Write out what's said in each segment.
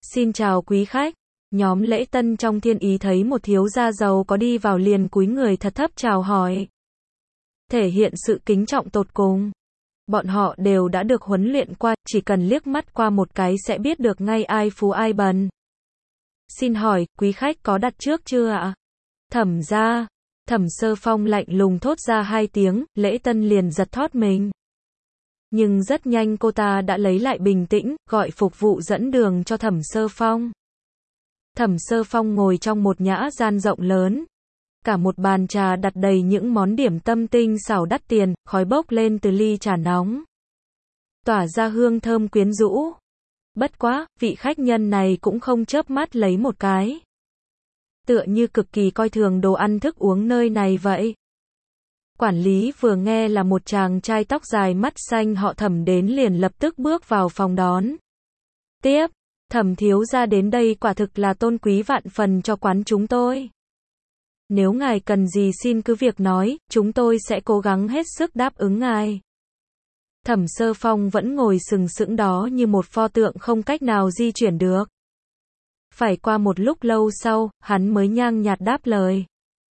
Xin chào quý khách. Nhóm lễ tân trong Thiên Ý thấy một thiếu gia giàu có đi vào liền cúi người thật thấp chào hỏi. Thể hiện sự kính trọng tột cùng. Bọn họ đều đã được huấn luyện qua, chỉ cần liếc mắt qua một cái sẽ biết được ngay ai phú ai bần. Xin hỏi, quý khách có đặt trước chưa ạ? Thẩm gia. Thẩm Sơ Phong lạnh lùng thốt ra hai tiếng, lễ tân liền giật thót mình. Nhưng rất nhanh cô ta đã lấy lại bình tĩnh, gọi phục vụ dẫn đường cho Thẩm Sơ Phong. Thẩm Sơ Phong ngồi trong một nhã gian rộng lớn. Cả một bàn trà đặt đầy những món điểm tâm tinh xảo đắt tiền, khói bốc lên từ ly trà nóng. Tỏa ra hương thơm quyến rũ. Bất quá, vị khách nhân này cũng không chớp mắt lấy một cái. Tựa như cực kỳ coi thường đồ ăn thức uống nơi này vậy. Quản lý vừa nghe là một chàng trai tóc dài mắt xanh họ Thẩm đến liền lập tức bước vào phòng đón. Tiếp, Thẩm thiếu gia đến đây quả thực là tôn quý vạn phần cho quán chúng tôi. Nếu ngài cần gì xin cứ việc nói, chúng tôi sẽ cố gắng hết sức đáp ứng ngài. Thẩm Sơ Phong vẫn ngồi sừng sững đó như một pho tượng không cách nào di chuyển được. Phải qua một lúc lâu sau, hắn mới nhang nhạt đáp lời.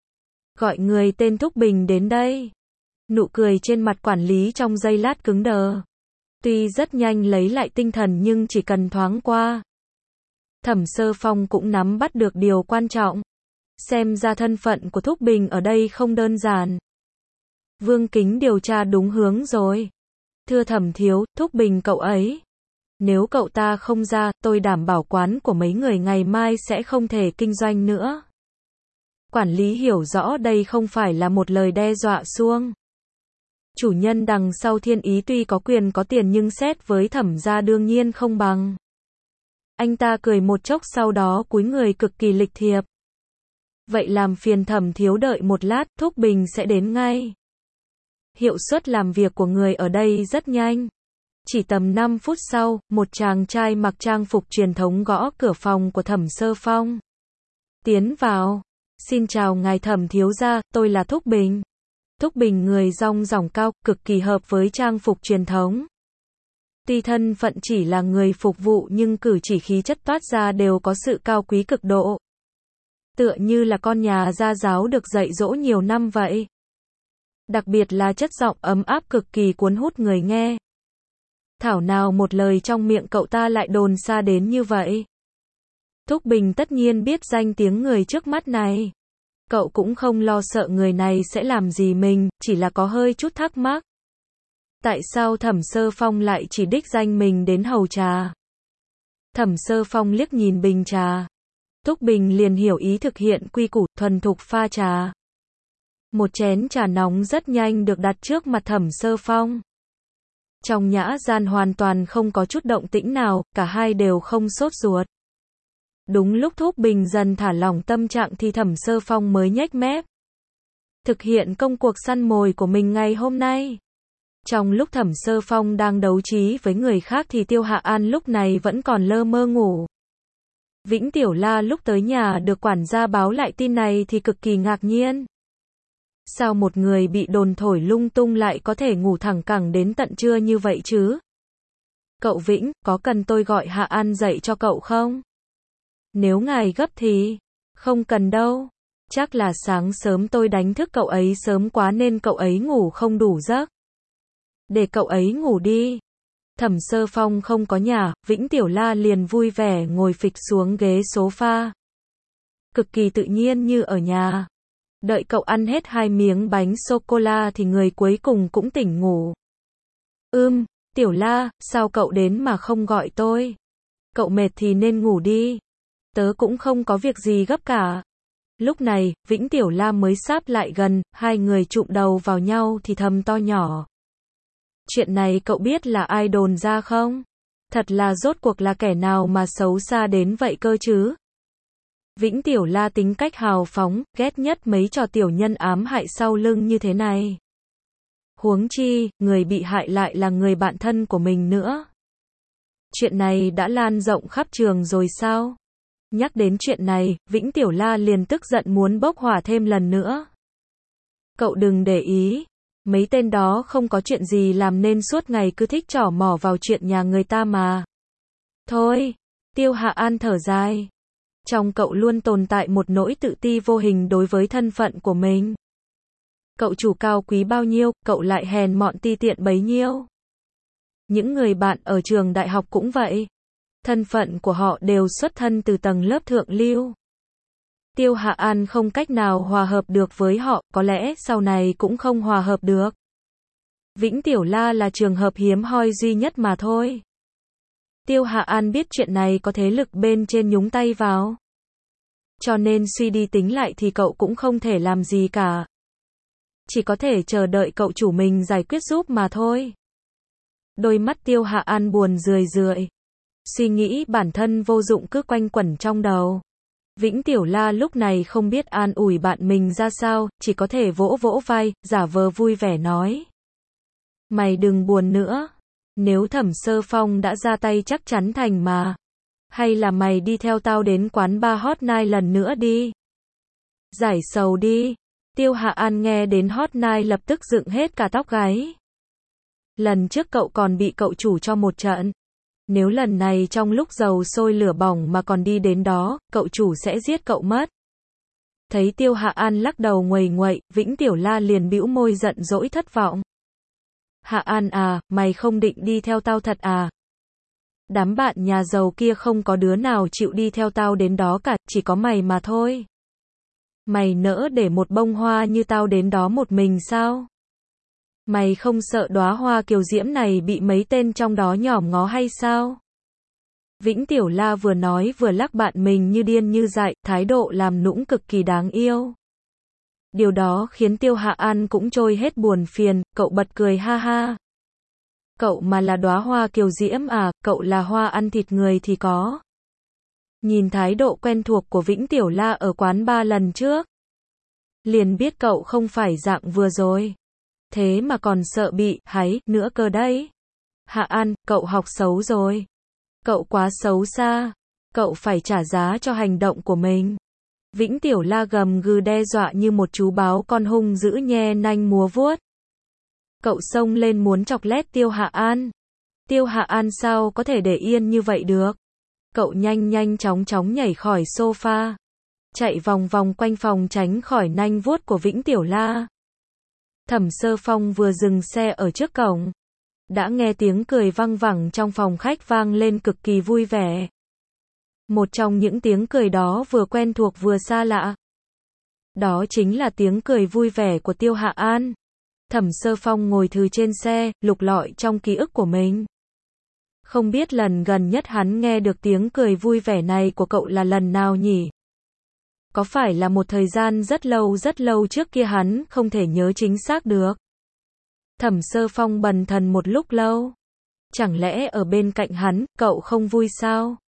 Gọi người tên Thúc Bình đến đây. Nụ cười trên mặt quản lý trong giây lát cứng đờ. Tuy rất nhanh lấy lại tinh thần nhưng chỉ cần thoáng qua. Thẩm Sơ Phong cũng nắm bắt được điều quan trọng. Xem ra thân phận của Thúc Bình ở đây không đơn giản. Vương Kính điều tra đúng hướng rồi. Thưa Thẩm thiếu, Thúc Bình cậu ấy. Nếu cậu ta không ra, tôi đảm bảo quán của mấy người ngày mai sẽ không thể kinh doanh nữa. Quản lý hiểu rõ đây không phải là một lời đe dọa suông. Chủ nhân đằng sau Thiên Ý tuy có quyền có tiền nhưng xét với Thẩm gia đương nhiên không bằng. Anh ta cười một chốc sau đó cúi người cực kỳ lịch thiệp. Vậy làm phiền Thẩm thiếu đợi một lát, Thúc Bình sẽ đến ngay. Hiệu suất làm việc của người ở đây rất nhanh. Chỉ tầm 5 phút sau, một chàng trai mặc trang phục truyền thống gõ cửa phòng của Thẩm Sơ Phong. Tiến vào. Xin chào ngài Thẩm thiếu gia, tôi là Thúc Bình. Thúc Bình người rong ròng cao, cực kỳ hợp với trang phục truyền thống. Tuy thân phận chỉ là người phục vụ nhưng cử chỉ khí chất toát ra đều có sự cao quý cực độ. Tựa như là con nhà gia giáo được dạy dỗ nhiều năm vậy. Đặc biệt là chất giọng ấm áp cực kỳ cuốn hút người nghe. Thảo nào một lời trong miệng cậu ta lại đồn xa đến như vậy. Thúc Bình tất nhiên biết danh tiếng người trước mắt này. Cậu cũng không lo sợ người này sẽ làm gì mình, chỉ là có hơi chút thắc mắc. Tại sao Thẩm Sơ Phong lại chỉ đích danh mình đến hầu trà? Thẩm Sơ Phong liếc nhìn bình trà. Thúc Bình liền hiểu ý thực hiện quy củ, thuần thục pha trà. Một chén trà nóng rất nhanh được đặt trước mặt Thẩm Sơ Phong. Trong nhã gian hoàn toàn không có chút động tĩnh nào, cả hai đều không sốt ruột. Đúng lúc Thúc Bình dần thả lỏng tâm trạng thì Thẩm Sơ Phong mới nhếch mép. Thực hiện công cuộc săn mồi của mình ngày hôm nay. Trong lúc Thẩm Sơ Phong đang đấu trí với người khác thì Tiêu Hạ An lúc này vẫn còn lơ mơ ngủ. Vĩnh Tiểu La lúc tới nhà được quản gia báo lại tin này thì cực kỳ ngạc nhiên. Sao một người bị đồn thổi lung tung lại có thể ngủ thẳng cẳng đến tận trưa như vậy chứ? Cậu Vĩnh, có cần tôi gọi Hạ An dậy cho cậu không? Nếu ngài gấp thì... Không cần đâu. Chắc là sáng sớm tôi đánh thức cậu ấy sớm quá nên cậu ấy ngủ không đủ giấc. Để cậu ấy ngủ đi. Thẩm Sơ Phong không có nhà, Vĩnh Tiểu La liền vui vẻ ngồi phịch xuống ghế sofa. Cực kỳ tự nhiên như ở nhà. Đợi cậu ăn hết 2 miếng bánh sô-cô-la thì người cuối cùng cũng tỉnh ngủ. Tiểu La, sao cậu đến mà không gọi tôi? Cậu mệt thì nên ngủ đi. Tớ cũng không có việc gì gấp cả. Lúc này, Vĩnh Tiểu La mới sáp lại gần, hai người chụm đầu vào nhau thì thầm to nhỏ. Chuyện này cậu biết là ai đồn ra không? Thật là rốt cuộc là kẻ nào mà xấu xa đến vậy cơ chứ? Vĩnh Tiểu La tính cách hào phóng, ghét nhất mấy trò tiểu nhân ám hại sau lưng như thế này. Huống chi, người bị hại lại là người bạn thân của mình nữa. Chuyện này đã lan rộng khắp trường rồi sao? Nhắc đến chuyện này, Vĩnh Tiểu La liền tức giận muốn bốc hỏa thêm lần nữa. Cậu đừng để ý. Mấy tên đó không có chuyện gì làm nên suốt ngày cứ thích trỏ mỏ vào chuyện nhà người ta mà. Thôi, Tiêu Hạ An thở dài. Trong cậu luôn tồn tại một nỗi tự ti vô hình đối với thân phận của mình. Cậu chủ cao quý bao nhiêu, cậu lại hèn mọn ti tiện bấy nhiêu. Những người bạn ở trường đại học cũng vậy. Thân phận của họ đều xuất thân từ tầng lớp thượng lưu. Tiêu Hạ An không cách nào hòa hợp được với họ, có lẽ sau này cũng không hòa hợp được. Vĩnh Tiểu La là trường hợp hiếm hoi duy nhất mà thôi. Tiêu Hạ An biết chuyện này có thế lực bên trên nhúng tay vào. Cho nên suy đi tính lại thì cậu cũng không thể làm gì cả. Chỉ có thể chờ đợi cậu chủ mình giải quyết giúp mà thôi. Đôi mắt Tiêu Hạ An buồn rười rượi. Suy nghĩ bản thân vô dụng cứ quanh quẩn trong đầu. Vĩnh Tiểu La lúc này không biết an ủi bạn mình ra sao, chỉ có thể vỗ vỗ vai, giả vờ vui vẻ nói. Mày đừng buồn nữa. Nếu Thẩm Sơ Phong đã ra tay chắc chắn thành mà. Hay là mày đi theo tao đến quán bar Hot Night lần nữa đi. Giải sầu đi. Tiêu Hạ An nghe đến Hot Night lập tức dựng hết cả tóc gáy. Lần trước cậu còn bị cậu chủ cho một trận. Nếu lần này trong lúc dầu sôi lửa bỏng mà còn đi đến đó, cậu chủ sẽ giết cậu mất. Thấy Tiêu Hạ An lắc đầu nguầy nguậy, Vĩnh Tiểu La liền bĩu môi giận dỗi thất vọng. Hạ An à, mày không định đi theo tao thật à? Đám bạn nhà giàu kia không có đứa nào chịu đi theo tao đến đó cả, chỉ có mày mà thôi. Mày nỡ để một bông hoa như tao đến đó một mình sao? Mày không sợ đóa hoa kiều diễm này bị mấy tên trong đó nhòm ngó hay sao? Vĩnh Tiểu La vừa nói vừa lắc bạn mình như điên như dại, thái độ làm nũng cực kỳ đáng yêu. Điều đó khiến Tiêu Hạ An cũng trôi hết buồn phiền, cậu bật cười ha ha. Cậu mà là đóa hoa kiều diễm à, cậu là hoa ăn thịt người thì có. Nhìn thái độ quen thuộc của Vĩnh Tiểu La ở quán bar lần trước. Liền biết cậu không phải dạng vừa rồi. Thế mà còn sợ bị háy nữa cơ đấy. Hạ An, cậu học xấu rồi. Cậu quá xấu xa. Cậu phải trả giá cho hành động của mình. Vĩnh Tiểu La gầm gừ đe dọa như một chú báo con hung dữ nhe nanh múa vuốt. Cậu xông lên muốn chọc lét Tiêu Hạ An. Tiêu Hạ An sao có thể để yên như vậy được. Cậu nhanh chóng nhảy khỏi sofa. Chạy vòng vòng quanh phòng tránh khỏi nanh vuốt của Vĩnh Tiểu La. Thẩm Sơ Phong vừa dừng xe ở trước cổng. Đã nghe tiếng cười văng vẳng trong phòng khách vang lên cực kỳ vui vẻ. Một trong những tiếng cười đó vừa quen thuộc vừa xa lạ. Đó chính là tiếng cười vui vẻ của Tiêu Hạ An. Thẩm Sơ Phong ngồi thừ trên xe, lục lọi trong ký ức của mình. Không biết lần gần nhất hắn nghe được tiếng cười vui vẻ này của cậu là lần nào nhỉ? Có phải là một thời gian rất lâu trước kia hắn không thể nhớ chính xác được? Thẩm Sơ Phong bần thần một lúc lâu. Chẳng lẽ ở bên cạnh hắn, cậu không vui sao?